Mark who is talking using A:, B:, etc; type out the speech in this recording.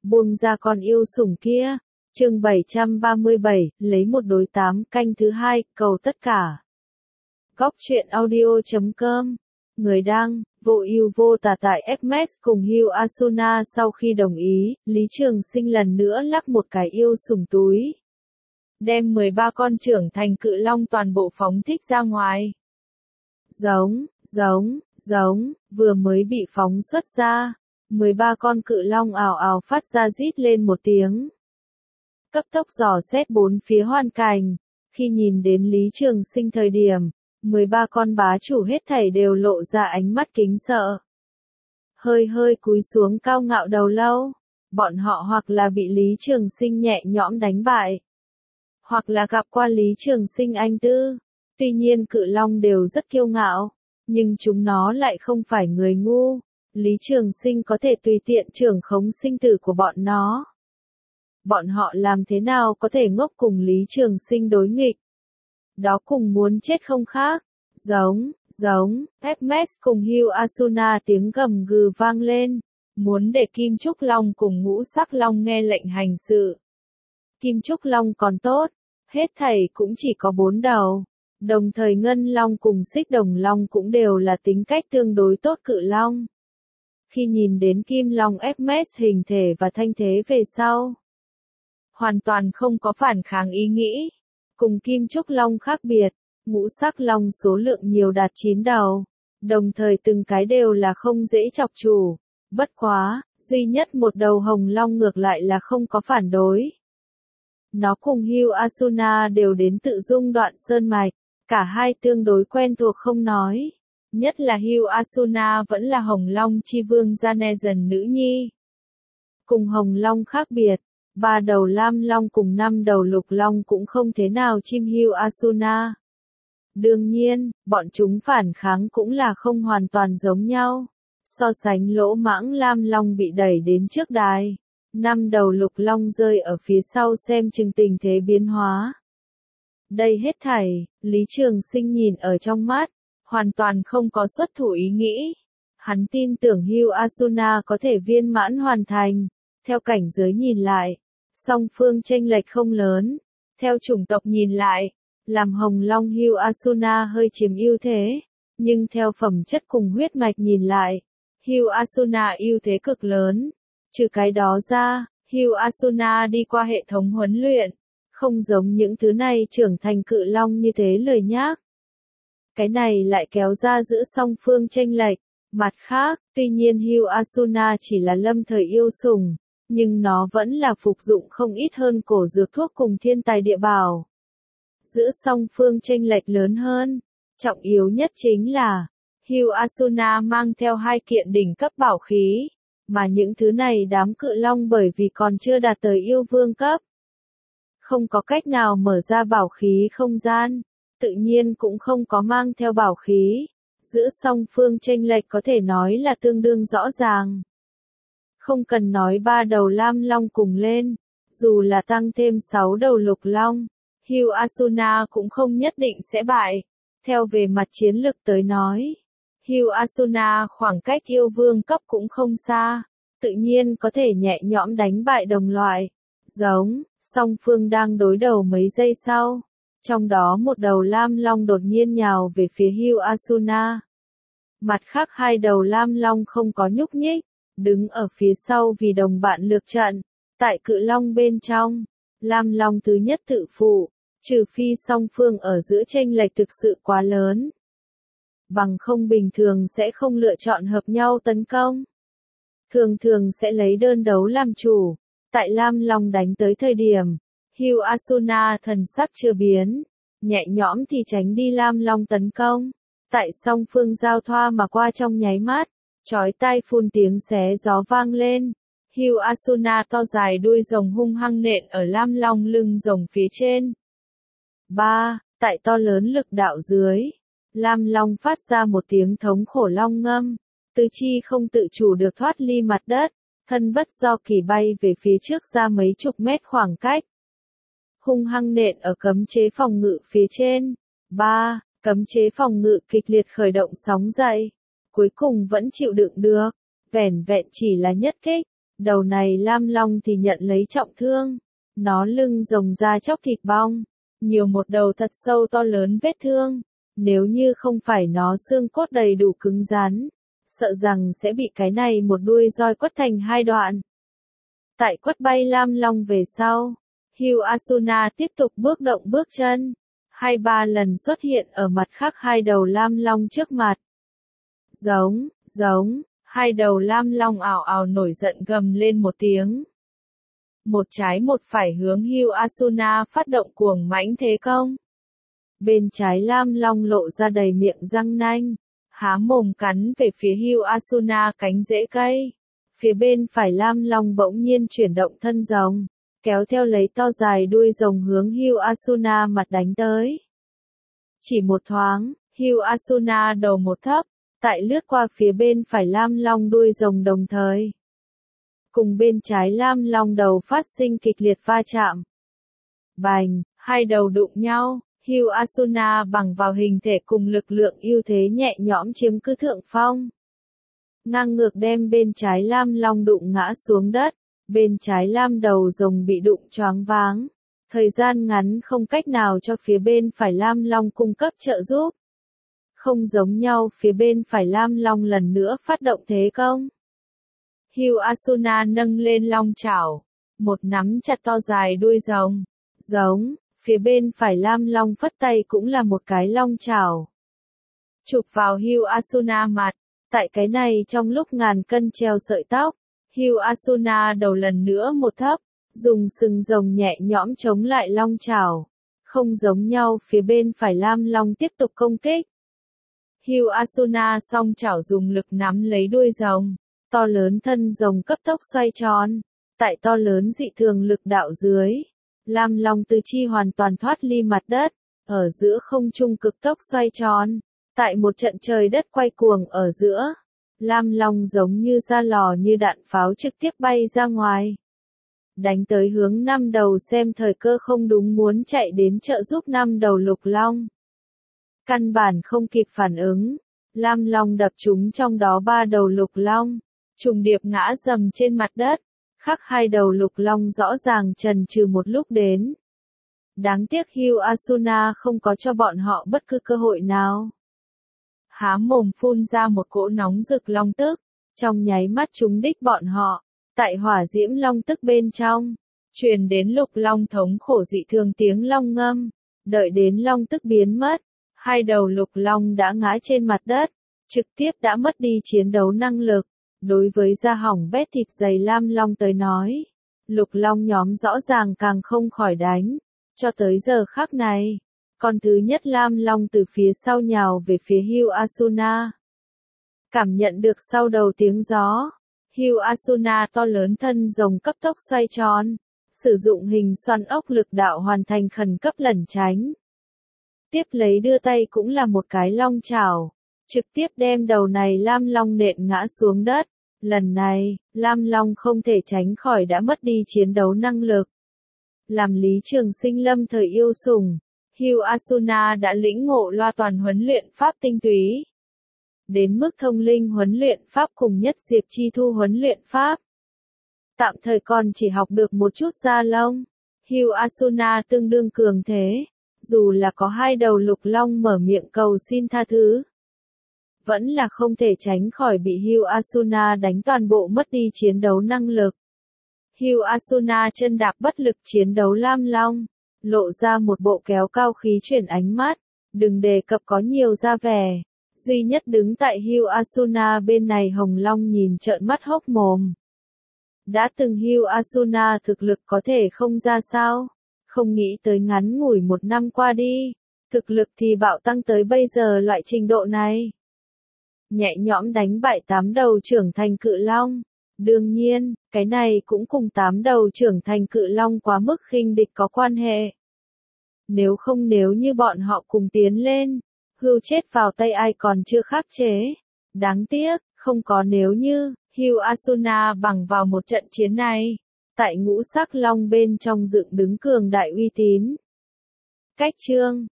A: Buông ra con yêu sủng kia. Chương 737, lấy một đối tám, canh thứ hai, cầu tất cả. Góc truyện audio.com. Người đăng, vô ưu vô tà tại FMS cùng Hugh Asuna. Sau khi đồng ý, Lý Trường Sinh lần nữa lắc một cái yêu sủng túi. Đem 13 con trưởng thành cự long toàn bộ phóng thích ra ngoài. Giống, vừa mới bị phóng xuất ra. 13 con cự long ào ào phát ra rít lên một tiếng. Cấp tốc dò xét bốn phía hoàn cảnh. Khi nhìn đến Lý Trường Sinh thời điểm, 13 con bá chủ hết thảy đều lộ ra ánh mắt kính sợ. Hơi cúi xuống cao ngạo đầu lâu. Bọn họ hoặc là bị Lý Trường Sinh nhẹ nhõm đánh bại, hoặc là gặp qua Lý Trường Sinh anh tư. Tuy nhiên cự long đều rất kiêu ngạo, nhưng chúng nó lại không phải người ngu. Lý Trường Sinh có thể tùy tiện trưởng khống sinh tử của bọn nó. Bọn họ làm thế nào có thể ngốc cùng Lý Trường Sinh đối nghịch? Đó cùng muốn chết không khác. Giống, Hermes cùng Hugh Asuna tiếng gầm gừ vang lên, muốn để Kim Trúc Long cùng Ngũ Sắc Long nghe lệnh hành sự. Kim Trúc Long còn tốt, hết thảy cũng chỉ có 4 đầu. Đồng thời Ngân Long cùng Xích Đồng Long cũng đều là tính cách tương đối tốt cự long. Khi nhìn đến Kim Long Hermes hình thể và thanh thế về sau, hoàn toàn không có phản kháng ý nghĩ. Cùng Kim Trúc Long khác biệt, Ngũ Sắc Long số lượng nhiều đạt 9 đầu, đồng thời từng cái đều là không dễ chọc chủ. Bất quá, duy nhất một đầu Hồng Long ngược lại là không có phản đối. Nó cùng Hugh Asuna đều đến tự Dung Đoạn Sơn Mạch, cả hai tương đối quen thuộc không nói. Nhất là Hugh Asuna vẫn là Hồng Long chi vương Janezen nữ nhi. Cùng Hồng Long khác biệt, 3 đầu Lam Long cùng 5 đầu Lục Long cũng không thế nào chim Hugh Asuna. Đương nhiên, bọn chúng phản kháng cũng là không hoàn toàn giống nhau. So sánh lỗ mãng Lam Long bị đẩy đến trước đài, 5 đầu Lục Long rơi ở phía sau xem chừng tình thế biến hóa. Đây hết thảy, Lý Trường Sinh nhìn ở trong mắt, hoàn toàn không có xuất thủ ý nghĩ. Hắn tin tưởng Hugh Asuna có thể viên mãn hoàn thành. Theo cảnh giới nhìn lại, song phương chênh lệch không lớn. Theo chủng tộc nhìn lại, làm Hồng Long Hugh Asuna hơi chiếm ưu thế. Nhưng theo phẩm chất cùng huyết mạch nhìn lại, Hugh Asuna ưu thế cực lớn. Trừ cái đó ra, Hugh Asuna đi qua hệ thống huấn luyện, không giống những thứ này trưởng thành cự long như thế lười nhác. Cái này lại kéo ra giữa song phương chênh lệch. Mặt khác, tuy nhiên Hugh Asuna chỉ là lâm thời yêu sủng, nhưng nó vẫn là phục dụng không ít hơn cổ dược thuốc cùng thiên tài địa bảo. Giữa song phương chênh lệch lớn hơn, trọng yếu nhất chính là, Hugh Asuna mang theo 2 kiện đỉnh cấp bảo khí, mà những thứ này đám cự long bởi vì còn chưa đạt tới yêu vương cấp, không có cách nào mở ra bảo khí không gian, tự nhiên cũng không có mang theo bảo khí. Giữa song phương chênh lệch có thể nói là tương đương rõ ràng. Không cần nói 3 đầu Lam Long cùng lên, dù là tăng thêm 6 đầu Lục Long, Hugh Asuna cũng không nhất định sẽ bại. Theo về mặt chiến lực tới nói, Hugh Asuna khoảng cách yêu vương cấp cũng không xa, tự nhiên có thể nhẹ nhõm đánh bại đồng loại. Song phương đang đối đầu mấy giây sau, trong đó một đầu Lam Long đột nhiên nhào về phía Hugh Asuna. Mặt khác 2 đầu Lam Long không có nhúc nhích, đứng ở phía sau vì đồng bạn lược trận. Tại cự long bên trong, Lam Long thứ nhất tự phụ, trừ phi song phương ở giữa chênh lệch thực sự quá lớn. Bằng không bình thường sẽ không lựa chọn hợp nhau tấn công. Thường sẽ lấy đơn đấu làm chủ. Tại Lam Long đánh tới thời điểm, Hugh Asuna thần sắc chưa biến, nhẹ nhõm thì tránh đi Lam Long tấn công. Tại song phương giao thoa mà qua trong nháy mắt, chói tai phun tiếng xé gió vang lên. Hugh Asuna to dài đuôi rồng hung hăng nện ở Lam Long lưng rồng phía trên. Tại to lớn lực đạo dưới, Lam Long phát ra một tiếng thống khổ long ngâm, tứ chi không tự chủ được thoát ly mặt đất, thân bất do kỳ bay về phía trước ra mấy chục mét khoảng cách. Hung hăng nện ở cấm chế phòng ngự phía trên. Cấm chế phòng ngự kịch liệt khởi động sóng dậy. Cuối cùng vẫn chịu đựng được. Vẻn vẹn chỉ là nhất kích, Đầu này Lam Long thì nhận lấy trọng thương. Nó lưng rồng ra chóc thịt bong. Nhiều một đầu thật sâu to lớn vết thương. Nếu như không phải nó xương cốt đầy đủ cứng rắn, sợ rằng sẽ bị cái này một đuôi roi quất thành hai đoạn. Tại quất bay Lam Long về sau, Hugh Asuna tiếp tục bước động bước chân. 2-3 lần xuất hiện ở mặt khác hai đầu Lam Long trước mặt. Giống, hai đầu Lam Long ào ào nổi giận gầm lên một tiếng. Một trái một phải hướng Hugh Asuna phát động cuồng mãnh thế công. Bên trái Lam Long lộ ra đầy miệng răng nanh, há mồm cắn về phía Hugh Asuna cánh rễ cây. Phía bên phải Lam Long bỗng nhiên chuyển động thân rồng, kéo theo lấy to dài đuôi rồng hướng Hugh Asuna mặt đánh tới. Chỉ một thoáng, Hugh Asuna đầu một thấp, tại lướt qua phía bên phải Lam Long đuôi rồng đồng thời. Cùng bên trái Lam Long đầu phát sinh kịch liệt va chạm. Bành, hai đầu đụng nhau, Hugh Asuna bằng vào hình thể cùng lực lượng ưu thế nhẹ nhõm chiếm cứ thượng phong. Ngang ngược đem bên trái Lam Long đụng ngã xuống đất, bên trái Lam đầu rồng bị đụng choáng váng. Thời gian ngắn không cách nào cho phía bên phải Lam Long cung cấp trợ giúp. Không giống nhau, phía bên phải Lam Long lần nữa phát động thế công. Hugh Asuna nâng lên long chảo, một nắm chặt to dài đuôi rồng. Phía bên phải Lam Long phất tay cũng là một cái long chảo. Chụp vào Hugh Asuna mặt, tại cái này trong lúc ngàn cân treo sợi tóc, Hugh Asuna đầu lần nữa một thấp, dùng sừng rồng nhẹ nhõm chống lại long chảo. Không giống nhau, phía bên phải Lam Long tiếp tục công kích. Hugh Asuna song chảo dùng lực nắm lấy đuôi rồng, to lớn thân rồng cấp tốc xoay tròn. Tại to lớn dị thường lực đạo dưới, Lam Long tứ chi hoàn toàn thoát ly mặt đất, ở giữa không trung cực tốc xoay tròn. Tại một trận trời đất quay cuồng ở giữa, Lam Long giống như ra lò như đạn pháo trực tiếp bay ra ngoài. Đánh tới hướng năm đầu xem thời cơ không đúng muốn chạy đến trợ giúp năm đầu Lục Long. Căn bản không kịp phản ứng, Lam Long đập trúng trong đó ba đầu Lục Long, trùng điệp ngã dầm trên mặt đất. Khác hai đầu Lục Long rõ ràng chần chừ một lúc đến. Đáng tiếc Hugh Asuna không có cho bọn họ bất cứ cơ hội nào. Há mồm phun ra một cỗ nóng rực long tức, trong nháy mắt trúng đích bọn họ. Tại hỏa diễm long tức bên trong, truyền đến Lục Long thống khổ dị thường tiếng long ngâm. Đợi đến long tức biến mất, hai đầu Lục Long đã ngã trên mặt đất, trực tiếp đã mất đi chiến đấu năng lực. Đối với da hỏng bét thịt dày Lam Long tới nói, Lục Long nhóm rõ ràng càng không khỏi đánh. Cho tới giờ khắc này, con thứ nhất Lam Long từ phía sau nhào về phía Hugh Asuna. Cảm nhận được sau đầu tiếng gió, Hugh Asuna to lớn thân rồng cấp tốc xoay tròn, sử dụng hình xoắn ốc lực đạo hoàn thành khẩn cấp lẩn tránh. Tiếp lấy đưa tay cũng là một cái long chảo, trực tiếp đem đầu này Lam Long nện ngã xuống đất. Lần này, Lam Long không thể tránh khỏi đã mất đi chiến đấu năng lực. Làm Lý Trường Sinh lâm thời yêu sủng, Hugh Asuna đã lĩnh ngộ loa toàn huấn luyện pháp tinh túy. Đến mức thông linh huấn luyện pháp cùng nhất diệp chi thu huấn luyện pháp. Tạm thời còn chỉ học được một chút da lông. Hugh Asuna tương đương cường thế, dù là có hai đầu Lục Long mở miệng cầu xin tha thứ. Vẫn là không thể tránh khỏi bị Hugh Asuna đánh toàn bộ mất đi chiến đấu năng lực. Hugh Asuna chân đạp bất lực chiến đấu Lam Long, lộ ra một bộ kéo cao khí chuyển ánh mắt, đừng đề cập có nhiều da vẻ. Duy nhất đứng tại Hugh Asuna bên này Hồng Long nhìn trợn mắt hốc mồm. Đã từng Hugh Asuna thực lực có thể không ra sao, không nghĩ tới ngắn ngủi một năm qua đi, thực lực thì bạo tăng tới bây giờ loại trình độ này. Nhẹ nhõm đánh bại 8 đầu trưởng thành cự long. Đương nhiên, cái này cũng cùng 8 đầu trưởng thành cự long quá mức khinh địch có quan hệ. Nếu không nếu như bọn họ cùng tiến lên, Hugh chết vào tay ai còn chưa khắc chế. Đáng tiếc, không có nếu như, Hugh Asuna bằng vào một trận chiến này, tại ngũ sắc long bên trong dựng đứng cường đại uy tín. Cách chương